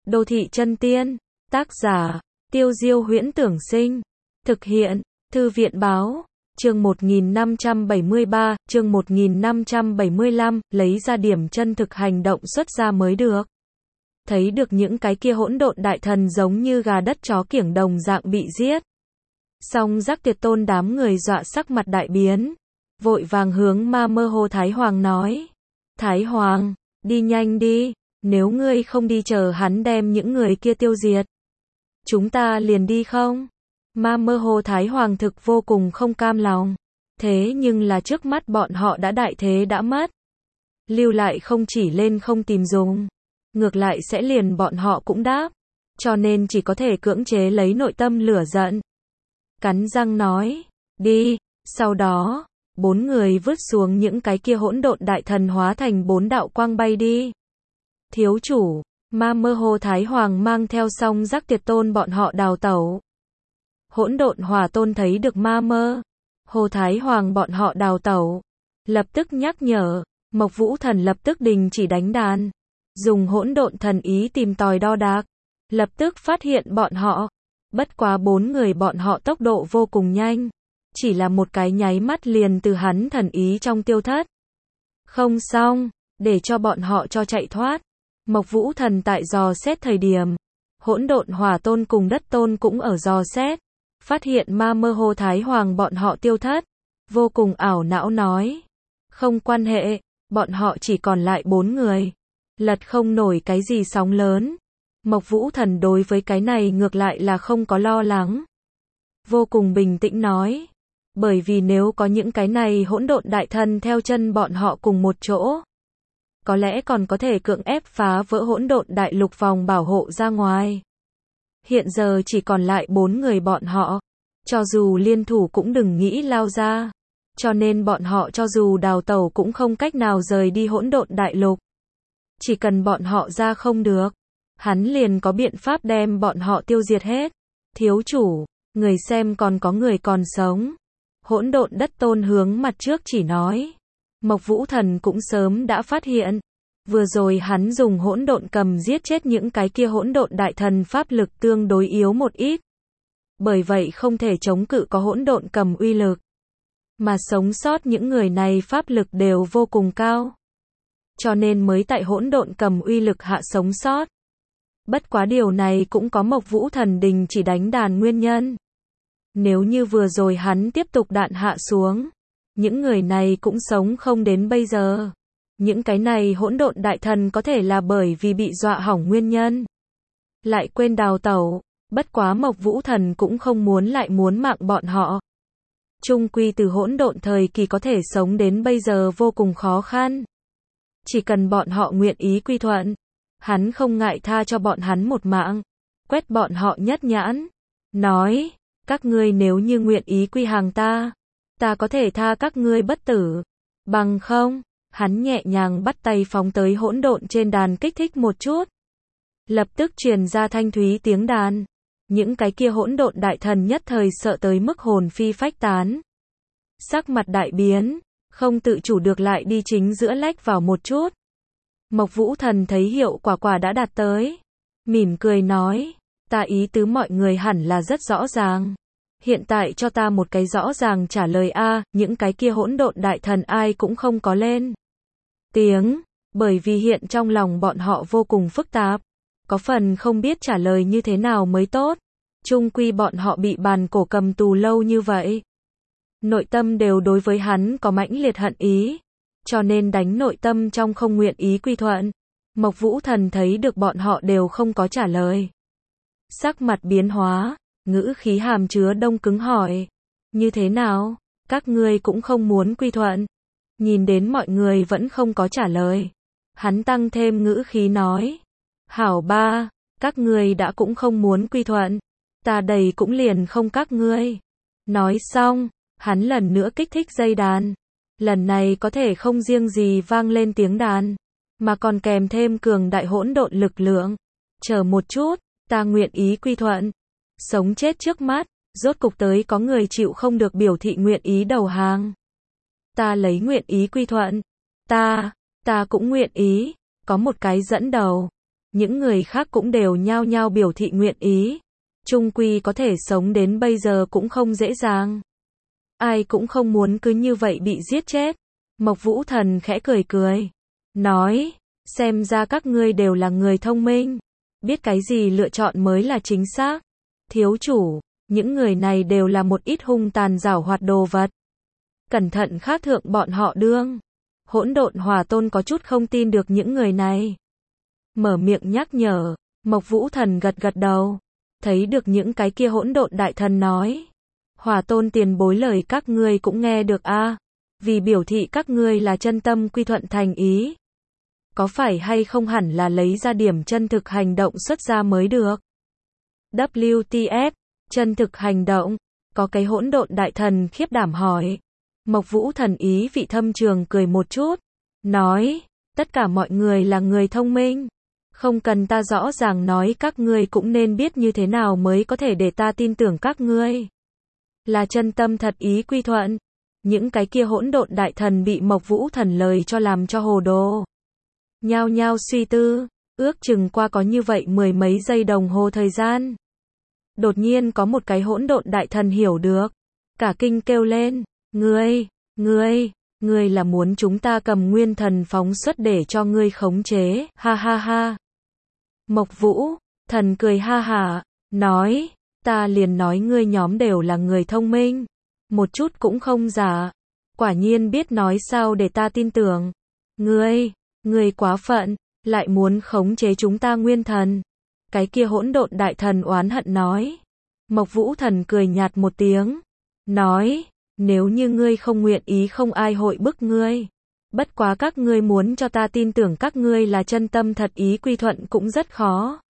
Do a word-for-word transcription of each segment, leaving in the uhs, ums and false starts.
Đô thị chân tiên. Tác giả, Tiêu Diêu Huyễn Tưởng Sinh. Thực hiện, Thư viện Báo. Chương một nghìn năm trăm bảy mươi ba, chương một nghìn năm trăm bảy mươi lăm, lấy ra điểm chân thực hành động xuất ra mới được. Thấy được những cái kia hỗn độn đại thần giống như gà đất chó kiểng đồng dạng bị giết. Song Giác Tuyệt Tôn đám người dọa sắc mặt đại biến. Vội vàng hướng Ma Mơ Hồ Thái Hoàng nói. Thái Hoàng, đi nhanh đi, nếu ngươi không đi chờ hắn đem những người kia tiêu diệt. Chúng ta liền đi không? Ma Mơ Hồ Thái Hoàng thực vô cùng không cam lòng. Thế nhưng là trước mắt bọn họ đã đại thế đã mất. Lưu lại không chỉ lên không tìm dùng. Ngược lại sẽ liền bọn họ cũng đáp. Cho nên chỉ có thể cưỡng chế lấy nội tâm lửa giận. Cắn răng nói, đi, sau đó, bốn người vứt xuống những cái kia hỗn độn đại thần hóa thành bốn đạo quang bay đi. Thiếu chủ, Ma Mơ Hồ Thái Hoàng mang theo Song Giác Tuyệt Tôn bọn họ đào tẩu. Hỗn độn Hỏa Tôn thấy được Ma Mơ Hồ Thái Hoàng bọn họ đào tẩu, lập tức nhắc nhở, Mộc Vũ Thần lập tức đình chỉ đánh đàn, dùng hỗn độn thần ý tìm tòi đo đạc, lập tức phát hiện bọn họ. Bất quá bốn người bọn họ tốc độ vô cùng nhanh, chỉ là một cái nháy mắt liền từ hắn thần ý trong tiêu thất. Không xong, để cho bọn họ cho chạy thoát. Mộc Vũ Thần tại dò xét thời điểm, hỗn độn Hỏa Tôn cùng Đất Tôn cũng ở dò xét, phát hiện Ma Mơ Hồ Thái Hoàng bọn họ tiêu thất, vô cùng ảo não nói, không quan hệ, bọn họ chỉ còn lại bốn người, lật không nổi cái gì sóng lớn. Mộc Vũ Thần đối với cái này ngược lại là không có lo lắng, vô cùng bình tĩnh nói, bởi vì nếu có những cái này hỗn độn đại thần theo chân bọn họ cùng một chỗ, có lẽ còn có thể cưỡng ép phá vỡ hỗn độn đại lục vòng bảo hộ ra ngoài. Hiện giờ chỉ còn lại bốn người bọn họ, cho dù liên thủ cũng đừng nghĩ lao ra, cho nên bọn họ cho dù đào tẩu cũng không cách nào rời đi hỗn độn đại lục. Chỉ cần bọn họ ra không được, hắn liền có biện pháp đem bọn họ tiêu diệt hết. Thiếu chủ, người xem còn có người còn sống. Hỗn độn Đất Tôn hướng mặt trước chỉ nói. Mộc Vũ Thần cũng sớm đã phát hiện. Vừa rồi hắn dùng hỗn độn cầm giết chết những cái kia hỗn độn đại thần pháp lực tương đối yếu một ít. Bởi vậy không thể chống cự có hỗn độn cầm uy lực. Mà sống sót những người này pháp lực đều vô cùng cao. Cho nên mới tại hỗn độn cầm uy lực hạ sống sót. Bất quá điều này cũng có Mộc Vũ Thần đình chỉ đánh đàn nguyên nhân. Nếu như vừa rồi hắn tiếp tục đạn hạ xuống, những người này cũng sống không đến bây giờ. Những cái này hỗn độn đại thần có thể là bởi vì bị dọa hỏng nguyên nhân. Lại quên đào tẩu, bất quá Mộc Vũ Thần cũng không muốn lại muốn mạng bọn họ. Chung quy từ hỗn độn thời kỳ có thể sống đến bây giờ vô cùng khó khăn. Chỉ cần bọn họ nguyện ý quy thuận, hắn không ngại tha cho bọn hắn một mạng, quét bọn họ nhất nhãn, nói, các ngươi nếu như nguyện ý quy hàng ta, ta có thể tha các ngươi bất tử, bằng không, hắn nhẹ nhàng bắt tay phóng tới hỗn độn trên đàn kích thích một chút. Lập tức truyền ra thanh thúy tiếng đàn, những cái kia hỗn độn đại thần nhất thời sợ tới mức hồn phi phách tán. Sắc mặt đại biến, không tự chủ được lại đi chính giữa lách vào một chút. Mộc Vũ Thần thấy hiệu quả quả đã đạt tới, mỉm cười nói, ta ý tứ mọi người hẳn là rất rõ ràng. Hiện tại cho ta một cái rõ ràng trả lời a, những cái kia hỗn độn đại thần ai cũng không có lên tiếng, bởi vì hiện trong lòng bọn họ vô cùng phức tạp, có phần không biết trả lời như thế nào mới tốt. Chung quy bọn họ bị bàn cổ cầm tù lâu như vậy, nội tâm đều đối với hắn có mãnh liệt hận ý, cho nên đánh nội tâm trong không nguyện ý quy thuận. Mộc Vũ Thần thấy được bọn họ đều không có trả lời, sắc mặt biến hóa, ngữ khí hàm chứa đông cứng hỏi, như thế nào, các ngươi cũng không muốn quy thuận? Nhìn đến mọi người vẫn không có trả lời, hắn tăng thêm ngữ khí nói, hảo ba, các ngươi đã cũng không muốn quy thuận, ta đầy cũng liền không các ngươi. Nói xong, hắn lần nữa kích thích dây đàn, lần này có thể không riêng gì vang lên tiếng đàn, mà còn kèm thêm cường đại hỗn độn lực lượng. Chờ một chút, ta nguyện ý quy thuận. Sống chết trước mắt, rốt cục tới có người chịu không được biểu thị nguyện ý đầu hàng. Ta lấy nguyện ý quy thuận. Ta, ta cũng nguyện ý. Có một cái dẫn đầu. Những người khác cũng đều nhao nhao biểu thị nguyện ý. Chung quy có thể sống đến bây giờ cũng không dễ dàng. Ai cũng không muốn cứ như vậy bị giết chết. Mộc Vũ Thần khẽ cười cười. Nói, xem ra các ngươi đều là người thông minh. Biết cái gì lựa chọn mới là chính xác. Thiếu chủ, những người này đều là một ít hung tàn giảo hoạt đồ vật. Cẩn thận khác thượng bọn họ đương. Hỗn độn Hỏa Tôn có chút không tin được những người này. Mở miệng nhắc nhở, Mộc Vũ Thần gật gật đầu. Thấy được những cái kia hỗn độn đại thần nói. Hỏa Tôn tiền bối lời các ngươi cũng nghe được a à, vì biểu thị các ngươi là chân tâm quy thuận thành ý. Có phải hay không hẳn là lấy ra điểm chân thực hành động xuất ra mới được. W T F, chân thực hành động, có cái hỗn độn đại thần khiếp đảm hỏi. Mộc Vũ Thần ý vị thâm trường cười một chút, nói, tất cả mọi người là người thông minh. Không cần ta rõ ràng nói các ngươi cũng nên biết như thế nào mới có thể để ta tin tưởng các ngươi. Là chân tâm thật ý quy thuận. Những cái kia hỗn độn đại thần bị Mộc Vũ Thần lời cho làm cho hồ đồ. Nhao nhao suy tư, ước chừng qua có như vậy mười mấy giây đồng hồ thời gian. Đột nhiên có một cái hỗn độn đại thần hiểu được. Cả kinh kêu lên, ngươi, ngươi, ngươi là muốn chúng ta cầm nguyên thần phóng xuất để cho ngươi khống chế, ha ha ha. Mộc Vũ Thần cười ha hả, nói, ta liền nói ngươi nhóm đều là người thông minh. Một chút cũng không giả. Quả nhiên biết nói sao để ta tin tưởng. Ngươi, ngươi quá phận, lại muốn khống chế chúng ta nguyên thần. Cái kia hỗn độn đại thần oán hận nói. Mộc Vũ Thần cười nhạt một tiếng. Nói, nếu như ngươi không nguyện ý không ai hội bức ngươi. Bất quá các ngươi muốn cho ta tin tưởng các ngươi là chân tâm thật ý quy thuận cũng rất khó.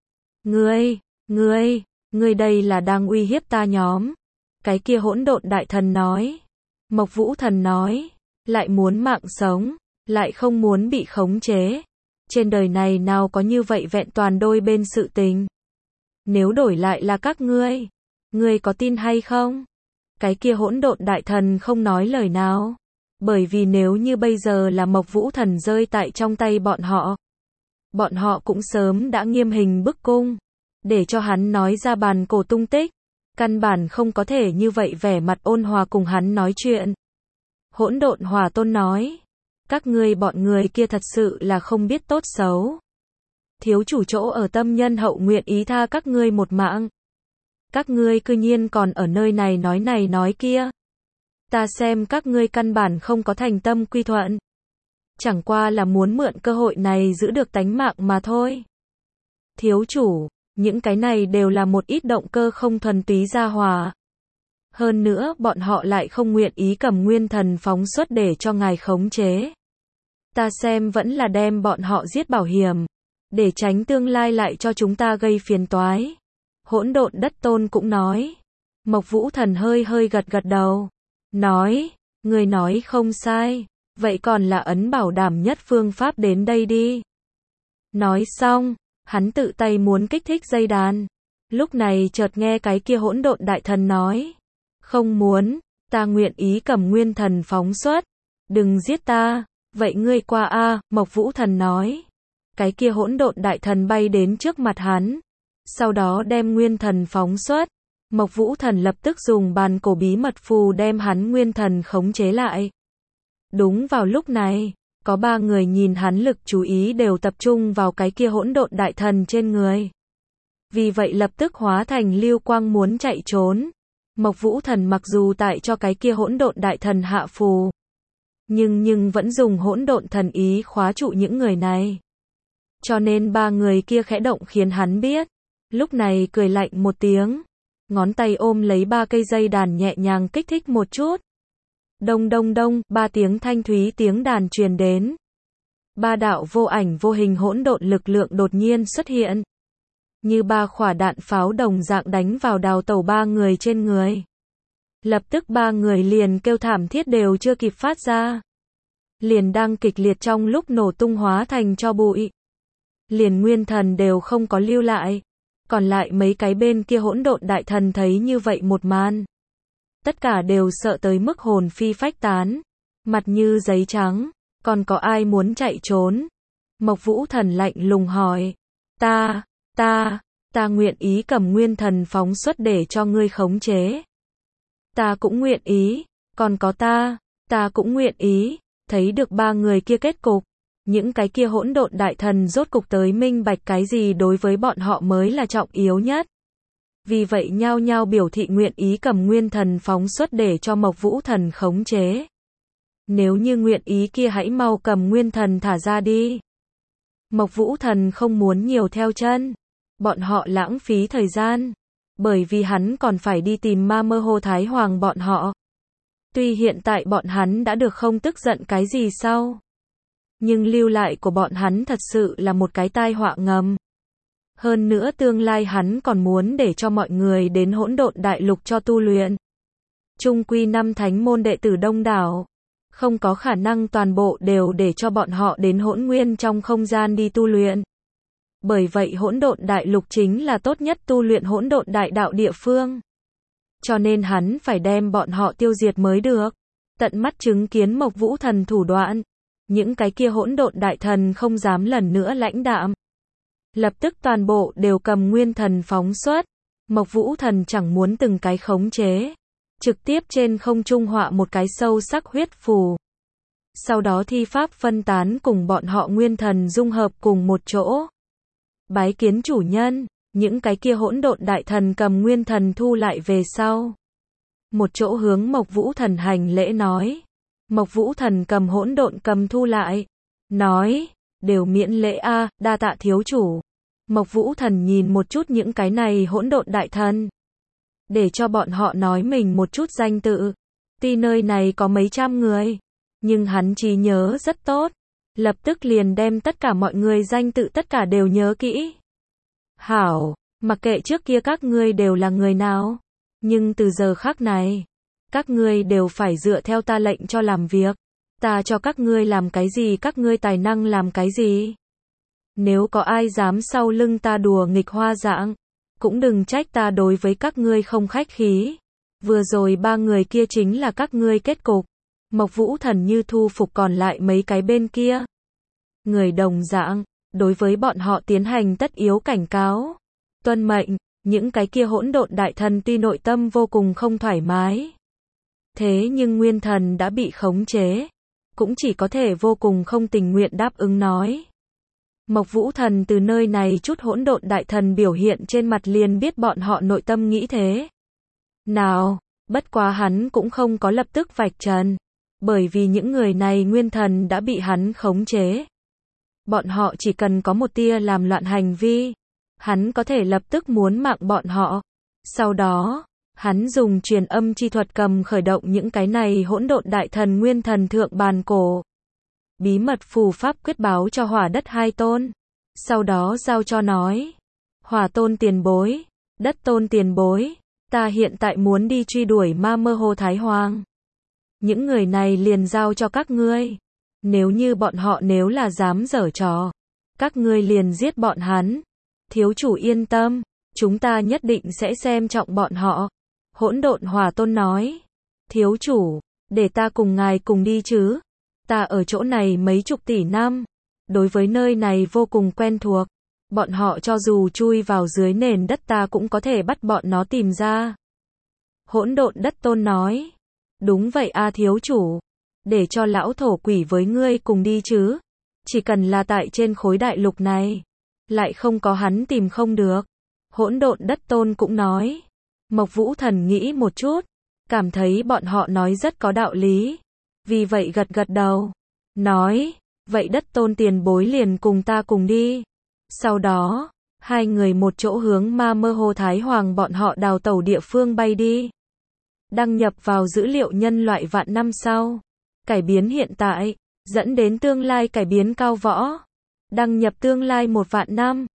Ngươi, ngươi, ngươi đây là đang uy hiếp ta nhóm. Cái kia hỗn độn đại thần nói. Mộc Vũ Thần nói, lại muốn mạng sống, lại không muốn bị khống chế. Trên đời này nào có như vậy vẹn toàn đôi bên sự tình. Nếu đổi lại là các ngươi, ngươi có tin hay không? Cái kia hỗn độn đại thần không nói lời nào. Bởi vì nếu như bây giờ là Mộc Vũ Thần rơi tại trong tay bọn họ, bọn họ cũng sớm đã nghiêm hình bức cung, để cho hắn nói ra bàn cổ tung tích. Căn bản không có thể như vậy vẻ mặt ôn hòa cùng hắn nói chuyện. Hỗn độn Hỏa Tôn nói, các ngươi bọn người kia thật sự là không biết tốt xấu. Thiếu chủ chỗ ở tâm nhân hậu nguyện ý tha các ngươi một mạng. Các ngươi cư nhiên còn ở nơi này nói này nói kia. Ta xem các ngươi căn bản không có thành tâm quy thuận. Chẳng qua là muốn mượn cơ hội này giữ được tánh mạng mà thôi. Thiếu chủ, những cái này đều là một ít động cơ không thuần túy gia hỏa. Hơn nữa bọn họ lại không nguyện ý cầm nguyên thần phóng xuất để cho ngài khống chế. Ta xem vẫn là đem bọn họ giết bảo hiểm, để tránh tương lai lại cho chúng ta gây phiền toái. Hỗn độn đất tôn cũng nói. Mộc Vũ Thần hơi hơi gật gật đầu. Nói, người nói không sai, vậy còn là ấn bảo đảm nhất phương pháp đến đây đi. Nói xong, hắn tự tay muốn kích thích dây đàn. Lúc này chợt nghe cái kia hỗn độn đại thần nói. Không muốn, ta nguyện ý cầm nguyên thần phóng xuất. Đừng giết ta, vậy ngươi qua a, Mộc Vũ Thần nói. Cái kia hỗn độn đại thần bay đến trước mặt hắn. Sau đó đem nguyên thần phóng xuất. Mộc Vũ Thần lập tức dùng bàn cổ bí mật phù đem hắn nguyên thần khống chế lại. Đúng vào lúc này, có ba người nhìn hắn lực chú ý đều tập trung vào cái kia hỗn độn đại thần trên người. Vì vậy lập tức hóa thành lưu quang muốn chạy trốn. Mộc Vũ Thần mặc dù tại cho cái kia hỗn độn đại thần hạ phù, nhưng nhưng vẫn dùng hỗn độn thần ý khóa trụ những người này. Cho nên ba người kia khẽ động khiến hắn biết. Lúc này cười lạnh một tiếng. Ngón tay ôm lấy ba cây dây đàn nhẹ nhàng kích thích một chút. Đông đông đông, ba tiếng thanh thúy tiếng đàn truyền đến. Ba đạo vô ảnh vô hình hỗn độn lực lượng đột nhiên xuất hiện. Như ba quả đạn pháo đồng dạng đánh vào đào tẩu ba người trên người. Lập tức ba người liền kêu thảm thiết đều chưa kịp phát ra. Liền đang kịch liệt trong lúc nổ tung hóa thành tro bụi. Liền nguyên thần đều không có lưu lại. Còn lại mấy cái bên kia hỗn độn đại thần thấy như vậy một màn. Tất cả đều sợ tới mức hồn phi phách tán. Mặt như giấy trắng. Còn có ai muốn chạy trốn? Mộc Vũ Thần lạnh lùng hỏi. Ta, ta, ta nguyện ý cầm nguyên thần phóng xuất để cho ngươi khống chế. Ta cũng nguyện ý, còn có ta, ta cũng nguyện ý, thấy được ba người kia kết cục. Những cái kia hỗn độn đại thần rốt cục tới minh bạch cái gì đối với bọn họ mới là trọng yếu nhất. Vì vậy nhao nhao biểu thị nguyện ý cầm nguyên thần phóng xuất để cho Mộc Vũ Thần khống chế. Nếu như nguyện ý kia hãy mau cầm nguyên thần thả ra đi. Mộc Vũ Thần không muốn nhiều theo chân. Bọn họ lãng phí thời gian. Bởi vì hắn còn phải đi tìm Ma Mơ Hồ Thái Hoàng bọn họ. Tuy hiện tại bọn hắn đã được không tức giận cái gì sau. Nhưng lưu lại của bọn hắn thật sự là một cái tai họa ngầm. Hơn nữa tương lai hắn còn muốn để cho mọi người đến hỗn độn đại lục cho tu luyện. Trung quy năm thánh môn đệ tử đông đảo. Không có khả năng toàn bộ đều để cho bọn họ đến hỗn nguyên trong không gian đi tu luyện. Bởi vậy hỗn độn đại lục chính là tốt nhất tu luyện hỗn độn đại đạo địa phương. Cho nên hắn phải đem bọn họ tiêu diệt mới được. Tận mắt chứng kiến Mộc Vũ Thần thủ đoạn. Những cái kia hỗn độn đại thần không dám lần nữa lãnh đạm. Lập tức toàn bộ đều cầm nguyên thần phóng xuất. Mộc Vũ Thần chẳng muốn từng cái khống chế. Trực tiếp trên không trung họa một cái sâu sắc huyết phù. Sau đó thi pháp phân tán cùng bọn họ nguyên thần dung hợp cùng một chỗ. Bái kiến chủ nhân, những cái kia hỗn độn đại thần cầm nguyên thần thu lại về sau. Một chỗ hướng Mộc Vũ Thần hành lễ nói. Mộc Vũ Thần cầm hỗn độn cầm thu lại. Nói, đều miễn lễ a, đa tạ thiếu chủ. Mộc Vũ Thần nhìn một chút những cái này hỗn độn đại thần. Để cho bọn họ nói mình một chút danh tự. Tuy nơi này có mấy trăm người. Nhưng hắn trí nhớ rất tốt. Lập tức liền đem tất cả mọi người danh tự tất cả đều nhớ kỹ. Hảo, mặc kệ trước kia các ngươi đều là người nào. Nhưng từ giờ khắc này. Các ngươi đều phải dựa theo ta lệnh cho làm việc. Ta cho các ngươi làm cái gì các ngươi tài năng làm cái gì. Nếu có ai dám sau lưng ta đùa nghịch hoa dạng. Cũng đừng trách ta đối với các ngươi không khách khí. Vừa rồi ba người kia chính là các ngươi kết cục. Mộc Vũ Thần như thu phục còn lại mấy cái bên kia. Người đồng dạng, đối với bọn họ tiến hành tất yếu cảnh cáo. Tuân mệnh, những cái kia hỗn độn đại thần tuy nội tâm vô cùng không thoải mái. Thế nhưng nguyên thần đã bị khống chế. Cũng chỉ có thể vô cùng không tình nguyện đáp ứng nói. Mộc Vũ Thần từ nơi này chút hỗn độn đại thần biểu hiện trên mặt liền biết bọn họ nội tâm nghĩ thế. Nào, bất quá hắn cũng không có lập tức vạch trần. Bởi vì những người này nguyên thần đã bị hắn khống chế. Bọn họ chỉ cần có một tia làm loạn hành vi. Hắn có thể lập tức muốn mạng bọn họ. Sau đó, hắn dùng truyền âm chi thuật cầm khởi động những cái này hỗn độn đại thần nguyên thần thượng bàn cổ. Bí mật phù pháp quyết báo cho hỏa đất hai tôn. Sau đó giao cho nói. Hỏa tôn tiền bối, đất tôn tiền bối, ta hiện tại muốn đi truy đuổi Ma Mơ Hồ Thái Hoàng. Những người này liền giao cho các ngươi. Nếu như bọn họ nếu là dám giở trò, các ngươi liền giết bọn hắn. Thiếu chủ yên tâm, chúng ta nhất định sẽ xem trọng bọn họ. Hỗn độn hỏa tôn nói. Thiếu chủ, để ta cùng ngài cùng đi chứ. Ta ở chỗ này mấy chục tỷ năm. Đối với nơi này vô cùng quen thuộc. Bọn họ cho dù chui vào dưới nền đất ta cũng có thể bắt bọn nó tìm ra. Hỗn độn đất tôn nói. Đúng vậy a thiếu chủ. Để cho lão thổ quỷ với ngươi cùng đi chứ. Chỉ cần là tại trên khối đại lục này. Lại không có hắn tìm không được. Hỗn độn đất tôn cũng nói. Mộc Vũ Thần nghĩ một chút. Cảm thấy bọn họ nói rất có đạo lý. Vì vậy gật gật đầu. Nói. Vậy đất tôn tiền bối liền cùng ta cùng đi. Sau đó, hai người một chỗ hướng Ma Mơ Hồ Thái Hoàng bọn họ đào tẩu địa phương bay đi. Đăng nhập vào dữ liệu nhân loại vạn năm sau. Cải biến hiện tại, dẫn đến tương lai cải biến cao võ. Đăng nhập tương lai một vạn năm.